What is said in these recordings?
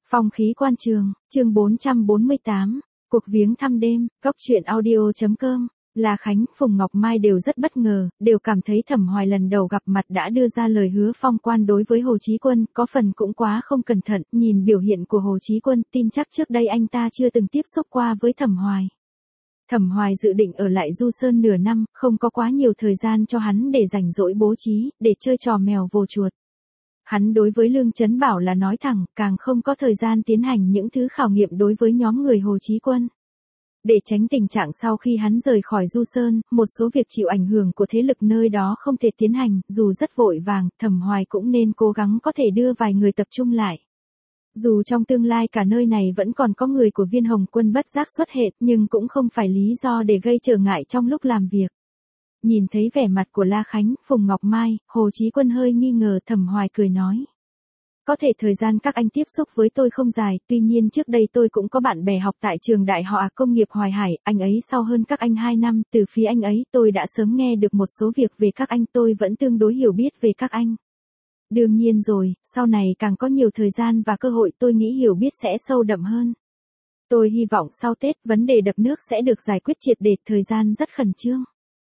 Phong khí quan trường, chương 448, cuộc viếng thăm đêm, Cốc truyện audio.com. La Khánh, Phùng Ngọc Mai đều rất bất ngờ, đều cảm thấy Thẩm Hoài lần đầu gặp mặt đã đưa ra lời hứa phong quan đối với Hồ Chí Quân, có phần cũng quá không cẩn thận, nhìn biểu hiện của Hồ Chí Quân, tin chắc trước đây anh ta chưa từng tiếp xúc qua với Thẩm Hoài. Thẩm Hoài dự định ở lại Du Sơn nửa năm, không có quá nhiều thời gian cho hắn để rảnh rỗi bố trí, để chơi trò mèo vồ chuột. Hắn đối với Lương Chấn Bảo là nói thẳng, càng không có thời gian tiến hành những thứ khảo nghiệm đối với nhóm người Hồ Chí Quân. Để tránh tình trạng sau khi hắn rời khỏi Du Sơn, một số việc chịu ảnh hưởng của thế lực nơi đó không thể tiến hành, dù rất vội vàng, Thẩm Hoài cũng nên cố gắng có thể đưa vài người tập trung lại. Dù trong tương lai cả nơi này vẫn còn có người của Viên Hồng Quân bất giác xuất hiện, nhưng cũng không phải lý do để gây trở ngại trong lúc làm việc. Nhìn thấy vẻ mặt của La Khánh, Phùng Ngọc Mai, Hồ Chí Quân hơi nghi ngờ, Thẩm Hoài cười nói. Có thể thời gian các anh tiếp xúc với tôi không dài, tuy nhiên trước đây tôi cũng có bạn bè học tại trường đại học công nghiệp Hoài Hải, anh ấy sau hơn các anh 2 năm, từ phía anh ấy tôi đã sớm nghe được một số việc về các anh, tôi vẫn tương đối hiểu biết về các anh. Đương nhiên rồi, sau này càng có nhiều thời gian và cơ hội tôi nghĩ hiểu biết sẽ sâu đậm hơn. Tôi hy vọng sau Tết vấn đề đập nước sẽ được giải quyết triệt để, thời gian rất khẩn trương.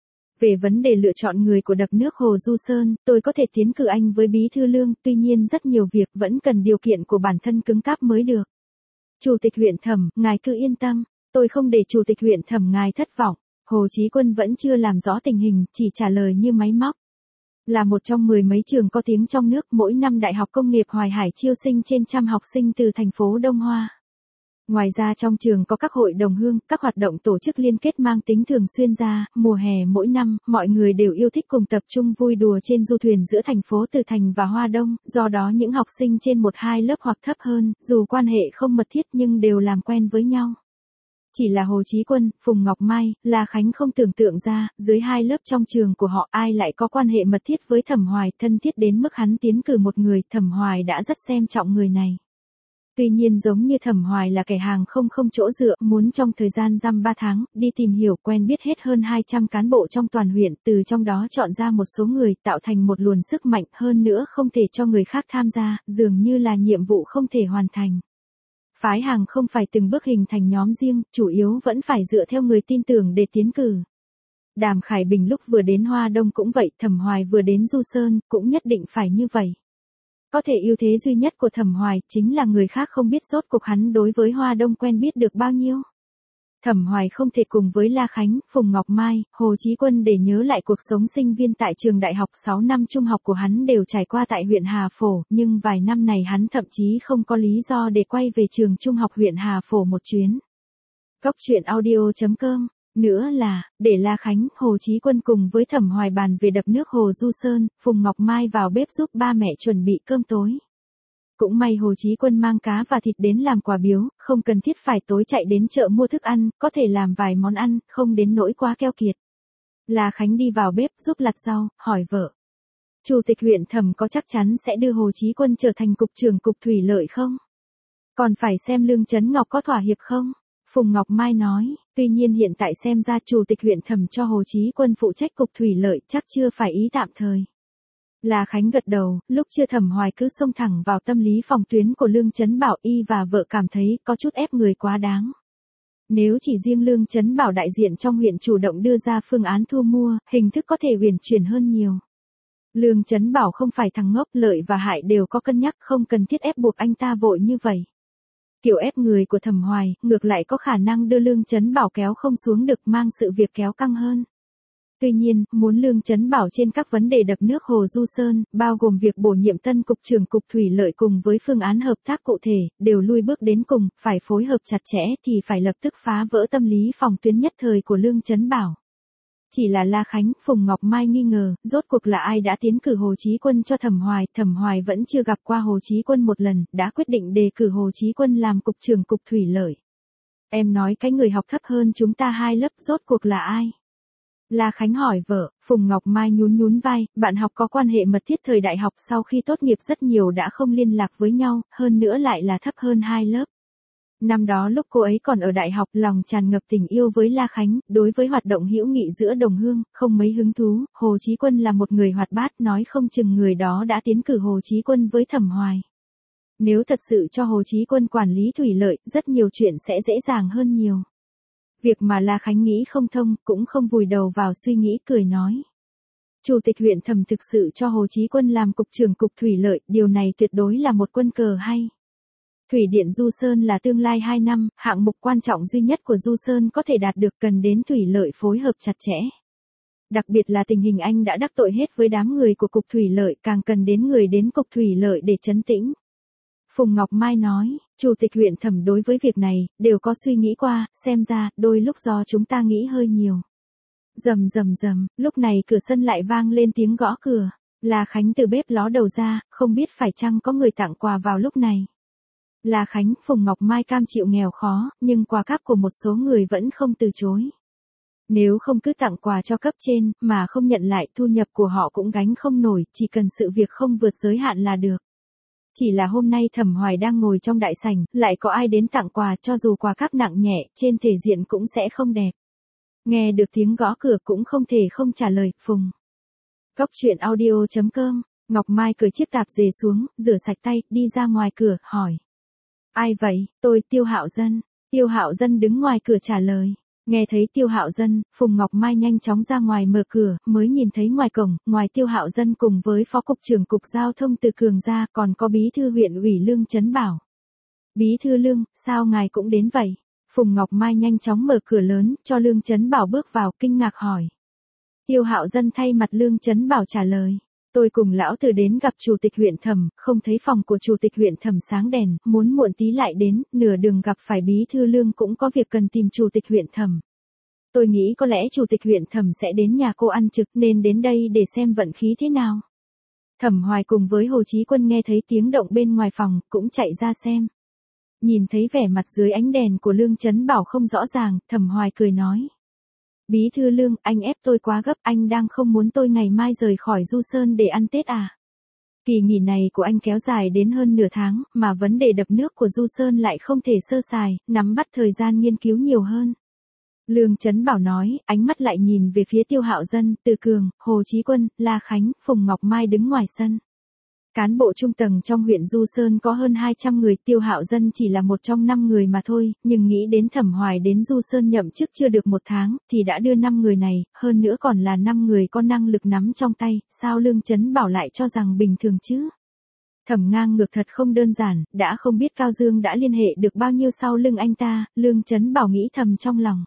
Về vấn đề lựa chọn người của đập nước Hồ Du Sơn, tôi có thể tiến cử anh với Bí Thư Lương, tuy nhiên rất nhiều việc vẫn cần điều kiện của bản thân cứng cáp mới được. Chủ tịch huyện Thẩm, ngài cứ yên tâm, tôi không để Chủ tịch huyện Thẩm ngài thất vọng. Hồ Chí Quân vẫn chưa làm rõ tình hình, chỉ trả lời như máy móc. Là một trong 10 mấy trường có tiếng trong nước, mỗi năm Đại học Công nghiệp Hoài Hải chiêu sinh trên trăm học sinh từ thành phố Đông Hoa. Ngoài ra trong trường có các hội đồng hương, các hoạt động tổ chức liên kết mang tính thường xuyên ra, mùa hè mỗi năm, mọi người đều yêu thích cùng tập trung vui đùa trên du thuyền giữa thành phố Từ Thành và Hoa Đông, do đó những học sinh trên 1-2 lớp hoặc thấp hơn, dù quan hệ không mật thiết nhưng đều làm quen với nhau. Chỉ là Hồ Chí Quân, Phùng Ngọc Mai, La Khánh không tưởng tượng ra, dưới 2 lớp trong trường của họ ai lại có quan hệ mật thiết với Thẩm Hoài, thân thiết đến mức hắn tiến cử một người, Thẩm Hoài đã rất xem trọng người này. Tuy nhiên giống như Thẩm Hoài là kẻ hàng không chỗ dựa, muốn trong thời gian dăm 3 tháng, đi tìm hiểu quen biết hết hơn 200 cán bộ trong toàn huyện, từ trong đó chọn ra một số người, tạo thành một luồng sức mạnh, hơn nữa không thể cho người khác tham gia, dường như là nhiệm vụ không thể hoàn thành. Phái hàng không phải từng bước hình thành nhóm riêng, chủ yếu vẫn phải dựa theo người tin tưởng để tiến cử. Đàm Khải Bình lúc vừa đến Hoa Đông cũng vậy, Thẩm Hoài vừa đến Du Sơn, cũng nhất định phải như vậy. Có thể ưu thế duy nhất của Thẩm Hoài chính là người khác không biết rốt cuộc hắn đối với Hoa Đông quen biết được bao nhiêu. Thẩm Hoài không thể cùng với La Khánh, Phùng Ngọc Mai, Hồ Chí Quân để nhớ lại cuộc sống sinh viên tại trường đại học, 6 năm trung học của hắn đều trải qua tại huyện Hà Phổ, nhưng vài năm này hắn thậm chí không có lý do để quay về trường trung học huyện Hà Phổ một chuyến. Cốc truyện audio.com. Nữa là, để La Khánh, Hồ Chí Quân cùng với Thẩm Hoài bàn về đập nước Hồ Du Sơn, Phùng Ngọc Mai vào bếp giúp ba mẹ chuẩn bị cơm tối. Cũng may Hồ Chí Quân mang cá và thịt đến làm quà biếu, không cần thiết phải tối chạy đến chợ mua thức ăn, có thể làm vài món ăn, không đến nỗi quá keo kiệt. La Khánh đi vào bếp giúp lặt rau, hỏi vợ. Chủ tịch huyện Thẩm có chắc chắn sẽ đưa Hồ Chí Quân trở thành cục trưởng cục thủy lợi không? Còn phải xem Lương Chấn Ngọc có thỏa hiệp không? Phùng Ngọc Mai nói, tuy nhiên hiện tại xem ra Chủ tịch huyện Thẩm cho Hồ Chí Quân phụ trách cục thủy lợi chắc chưa phải ý tạm thời. La Khánh gật đầu, lúc chưa Thẩm Hoài cứ xông thẳng vào tâm lý phòng tuyến của Lương Chấn Bảo, y và vợ cảm thấy có chút ép người quá đáng. Nếu chỉ riêng Lương Chấn Bảo đại diện trong huyện chủ động đưa ra phương án thu mua, hình thức có thể uyển chuyển hơn nhiều. Lương Chấn Bảo không phải thằng ngốc, lợi và hại đều có cân nhắc, không cần thiết ép buộc anh ta vội như vậy. Kiểu ép người của Thẩm Hoài, ngược lại có khả năng đưa Lương Chấn Bảo kéo không xuống được, mang sự việc kéo căng hơn. Tuy nhiên, muốn Lương Chấn Bảo trên các vấn đề đập nước Hồ Du Sơn, bao gồm việc bổ nhiệm tân cục trưởng cục thủy lợi cùng với phương án hợp tác cụ thể, đều lui bước đến cùng, phải phối hợp chặt chẽ thì phải lập tức phá vỡ tâm lý phòng tuyến nhất thời của Lương Chấn Bảo. Chỉ là La Khánh, Phùng Ngọc Mai nghi ngờ, rốt cuộc là ai đã tiến cử Hồ Chí Quân cho Thẩm Hoài vẫn chưa gặp qua Hồ Chí Quân một lần, đã quyết định đề cử Hồ Chí Quân làm cục trưởng cục thủy lợi. Em nói cái người học thấp hơn chúng ta 2 lớp rốt cuộc là ai? La Khánh hỏi vợ, Phùng Ngọc Mai nhún vai, bạn học có quan hệ mật thiết thời đại học, sau khi tốt nghiệp rất nhiều đã không liên lạc với nhau, hơn nữa lại là thấp hơn 2 lớp. Năm đó lúc cô ấy còn ở đại học, lòng tràn ngập tình yêu với La Khánh, đối với hoạt động hữu nghị giữa đồng hương, không mấy hứng thú, Hồ Chí Quân là một người hoạt bát, nói không chừng người đó đã tiến cử Hồ Chí Quân với Thẩm Hoài. Nếu thật sự cho Hồ Chí Quân quản lý thủy lợi, rất nhiều chuyện sẽ dễ dàng hơn nhiều. Việc mà La Khánh nghĩ không thông, cũng không vùi đầu vào suy nghĩ, cười nói. Chủ tịch huyện Thẩm thực sự cho Hồ Chí Quân làm cục trưởng cục thủy lợi, điều này tuyệt đối là một quân cờ hay. Thủy điện Du Sơn là tương lai 2 năm, hạng mục quan trọng duy nhất của Du Sơn có thể đạt được cần đến thủy lợi phối hợp chặt chẽ. Đặc biệt là tình hình anh đã đắc tội hết với đám người của cục thủy lợi, càng cần đến người đến cục thủy lợi để trấn tĩnh. Phùng Ngọc Mai nói, Chủ tịch huyện Thẩm đối với việc này, đều có suy nghĩ qua, xem ra, đôi lúc do chúng ta nghĩ hơi nhiều. Rầm rầm rầm, lúc này cửa sân lại vang lên tiếng gõ cửa. La Khánh từ bếp ló đầu ra, không biết phải chăng có người tặng quà vào lúc này. La Khánh, Phùng Ngọc Mai cam chịu nghèo khó, nhưng quà cáp của một số người vẫn không từ chối. Nếu không cứ tặng quà cho cấp trên, mà không nhận lại, thu nhập của họ cũng gánh không nổi, chỉ cần sự việc không vượt giới hạn là được. Chỉ là hôm nay Thẩm Hoài đang ngồi trong đại sảnh, lại có ai đến tặng quà, cho dù quà cáp nặng nhẹ, trên thể diện cũng sẽ không đẹp. Nghe được tiếng gõ cửa cũng không thể không trả lời, Phùng. Cốc truyện audio.com, Ngọc Mai cởi chiếc tạp dề xuống, rửa sạch tay, đi ra ngoài cửa, hỏi. Ai vậy? Tôi, Tiêu Hạo Dân. Tiêu Hạo Dân đứng ngoài cửa trả lời. Nghe thấy Tiêu Hạo Dân, Phùng Ngọc Mai nhanh chóng ra ngoài mở cửa, mới nhìn thấy ngoài cổng, ngoài Tiêu Hạo Dân cùng với Phó Cục trưởng Cục Giao thông Từ Cường ra, còn có Bí thư huyện ủy Lương Chấn Bảo. Bí thư Lương, sao ngài cũng đến vậy? Phùng Ngọc Mai nhanh chóng mở cửa lớn, cho Lương Chấn Bảo bước vào, kinh ngạc hỏi. Tiêu Hạo Dân thay mặt Lương Chấn Bảo trả lời. Tôi cùng lão Từ đến gặp Chủ tịch huyện Thẩm, không thấy phòng của Chủ tịch huyện Thẩm sáng đèn, muốn muộn tí lại đến, nửa đường gặp phải Bí thư Lương cũng có việc cần tìm Chủ tịch huyện Thẩm. Tôi nghĩ có lẽ Chủ tịch huyện Thẩm sẽ đến nhà cô ăn trực, nên đến đây để xem vận khí thế nào. Thẩm Hoài cùng với Hồ Chí Quân nghe thấy tiếng động bên ngoài phòng, cũng chạy ra xem. Nhìn thấy vẻ mặt dưới ánh đèn của Lương Chấn Bảo không rõ ràng, Thẩm Hoài cười nói. Bí thư Lương, anh ép tôi quá gấp, anh đang không muốn tôi ngày mai rời khỏi Du Sơn để ăn Tết à? Kỳ nghỉ này của anh kéo dài đến hơn nửa tháng, mà vấn đề đập nước của Du Sơn lại không thể sơ sài, nắm bắt thời gian nghiên cứu nhiều hơn. Lương Chấn Bảo nói, ánh mắt lại nhìn về phía Tiêu Hạo Dân, Từ Cường, Hồ Chí Quân, La Khánh, Phùng Ngọc Mai đứng ngoài sân. Cán bộ trung tầng trong huyện Du Sơn có hơn 200 người, Tiêu Hạo Dân chỉ là một trong 5 người mà thôi, nhưng nghĩ đến Thẩm Hoài đến Du Sơn nhậm chức chưa được 1 tháng, thì đã đưa 5 người này, hơn nữa còn là 5 người có năng lực nắm trong tay, sao Lương Chấn Bảo lại cho rằng bình thường chứ? Thẩm Ngang ngược thật không đơn giản, đã không biết Cao Dương đã liên hệ được bao nhiêu sau lưng anh ta, Lương Chấn Bảo nghĩ thầm trong lòng.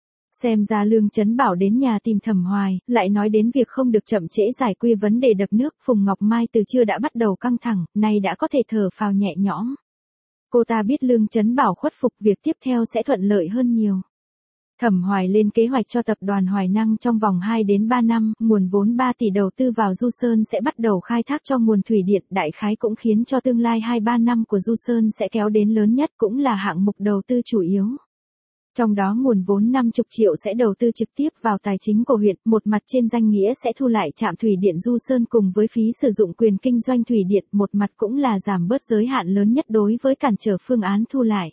Xem ra Lương Chấn Bảo đến nhà tìm Thẩm Hoài, lại nói đến việc không được chậm trễ giải quyết vấn đề đập nước, Phùng Ngọc Mai từ trưa đã bắt đầu căng thẳng, nay đã có thể thở phào nhẹ nhõm. Cô ta biết Lương Chấn Bảo khuất phục, việc tiếp theo sẽ thuận lợi hơn nhiều. Thẩm Hoài lên kế hoạch cho tập đoàn Hoài Năng trong vòng 2 đến 3 năm, nguồn vốn 3 tỷ đầu tư vào Du Sơn sẽ bắt đầu khai thác cho nguồn thủy điện, đại khái cũng khiến cho tương lai 2-3 năm của Du Sơn sẽ kéo đến lớn nhất, cũng là hạng mục đầu tư chủ yếu. Trong đó nguồn vốn 50 triệu sẽ đầu tư trực tiếp vào tài chính của huyện, một mặt trên danh nghĩa sẽ thu lại trạm thủy điện Du Sơn cùng với phí sử dụng quyền kinh doanh thủy điện, một mặt cũng là giảm bớt giới hạn lớn nhất đối với cản trở phương án thu lại.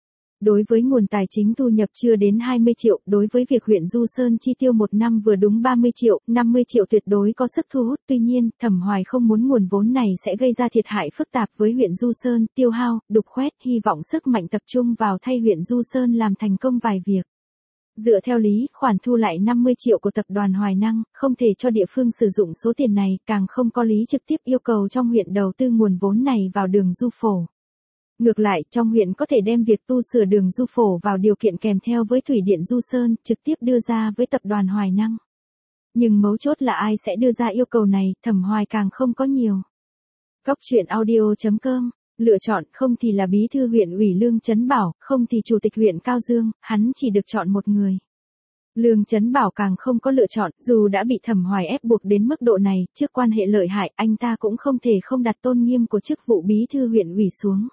Đối với nguồn tài chính thu nhập chưa đến 20 triệu, đối với việc huyện Du Sơn chi tiêu 1 năm vừa đúng 30 triệu, 50 triệu tuyệt đối có sức thu hút, tuy nhiên, Thẩm Hoài không muốn nguồn vốn này sẽ gây ra thiệt hại phức tạp với huyện Du Sơn, tiêu hao, đục khoét, hy vọng sức mạnh tập trung vào thay huyện Du Sơn làm thành công vài việc. Dựa theo lý, khoản thu lại 50 triệu của tập đoàn Hoài Năng, không thể cho địa phương sử dụng số tiền này, càng không có lý trực tiếp yêu cầu trong huyện đầu tư nguồn vốn này vào đường Du Phổ. Ngược lại, trong huyện có thể đem việc tu sửa đường Du Phổ vào điều kiện kèm theo với thủy điện Du Sơn, trực tiếp đưa ra với tập đoàn Hoài Năng. Nhưng mấu chốt là ai sẽ đưa ra yêu cầu này, Thẩm Hoài càng không có nhiều. Cốc truyện audio.com, lựa chọn không thì là bí thư huyện ủy Lương Chấn Bảo, không thì chủ tịch huyện Cao Dương, hắn chỉ được chọn một người. Lương Chấn Bảo càng không có lựa chọn, dù đã bị Thẩm Hoài ép buộc đến mức độ này, trước quan hệ lợi hại, anh ta cũng không thể không đặt tôn nghiêm của chức vụ bí thư huyện ủy xuống.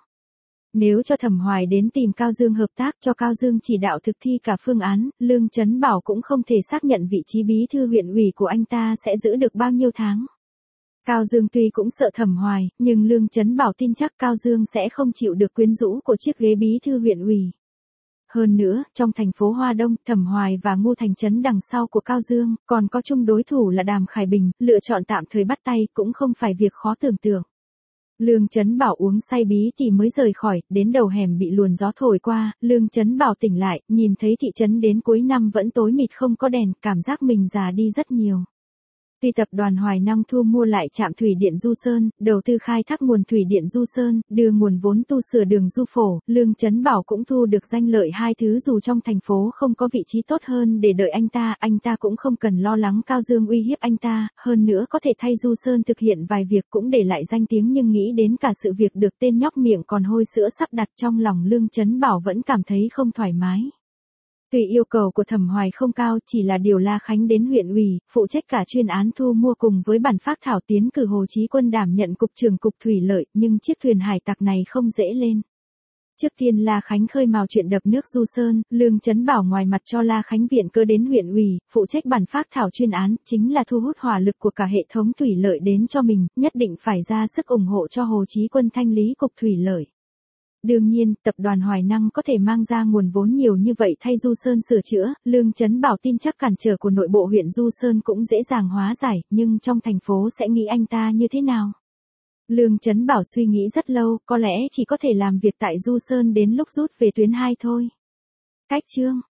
Nếu cho Thẩm Hoài đến tìm Cao Dương hợp tác cho Cao Dương chỉ đạo thực thi cả phương án, Lương Chấn Bảo cũng không thể xác nhận vị trí bí thư huyện ủy của anh ta sẽ giữ được bao nhiêu tháng. Cao Dương tuy cũng sợ Thẩm Hoài, nhưng Lương Chấn Bảo tin chắc Cao Dương sẽ không chịu được quyến rũ của chiếc ghế bí thư huyện ủy. Hơn nữa, trong thành phố Hoa Đông, Thẩm Hoài và Ngô Thành Trấn đằng sau của Cao Dương, còn có chung đối thủ là Đàm Khải Bình, lựa chọn tạm thời bắt tay cũng không phải việc khó tưởng tượng. Lương Chấn Bảo uống say bí thì mới rời khỏi, đến đầu hẻm bị luồn gió thổi qua, Lương Chấn Bảo tỉnh lại, nhìn thấy thị trấn đến cuối năm vẫn tối mịt không có đèn, cảm giác mình già đi rất nhiều. Tuy tập đoàn Hoài Năng thu mua lại trạm thủy điện Du Sơn, đầu tư khai thác nguồn thủy điện Du Sơn, đưa nguồn vốn tu sửa đường Du Phổ, Lương Chấn Bảo cũng thu được danh lợi hai thứ dù trong thành phố không có vị trí tốt hơn để đợi anh ta cũng không cần lo lắng Cao Dương uy hiếp anh ta, hơn nữa có thể thay Du Sơn thực hiện vài việc cũng để lại danh tiếng nhưng nghĩ đến cả sự việc được tên nhóc miệng còn hôi sữa sắp đặt trong lòng Lương Chấn Bảo vẫn cảm thấy không thoải mái. Tuy yêu cầu của Thẩm Hoài không cao chỉ là điều La Khánh đến huyện ủy, phụ trách cả chuyên án thu mua cùng với bản phác thảo tiến cử Hồ Chí Quân đảm nhận cục trưởng cục thủy lợi, nhưng chiếc thuyền hải tặc này không dễ lên. Trước tiên La Khánh khơi mào chuyện đập nước Du Sơn, Lương Chấn Bảo ngoài mặt cho La Khánh viện cơ đến huyện ủy, phụ trách bản phác thảo chuyên án, chính là thu hút hỏa lực của cả hệ thống thủy lợi đến cho mình, nhất định phải ra sức ủng hộ cho Hồ Chí Quân thanh lý cục thủy lợi. Đương nhiên, tập đoàn Hoài Năng có thể mang ra nguồn vốn nhiều như vậy thay Du Sơn sửa chữa, Lương Chấn Bảo tin chắc cản trở của nội bộ huyện Du Sơn cũng dễ dàng hóa giải, nhưng trong thành phố sẽ nghĩ anh ta như thế nào? Lương Chấn Bảo suy nghĩ rất lâu, có lẽ chỉ có thể làm việc tại Du Sơn đến lúc rút về tuyến 2 thôi. Cách chương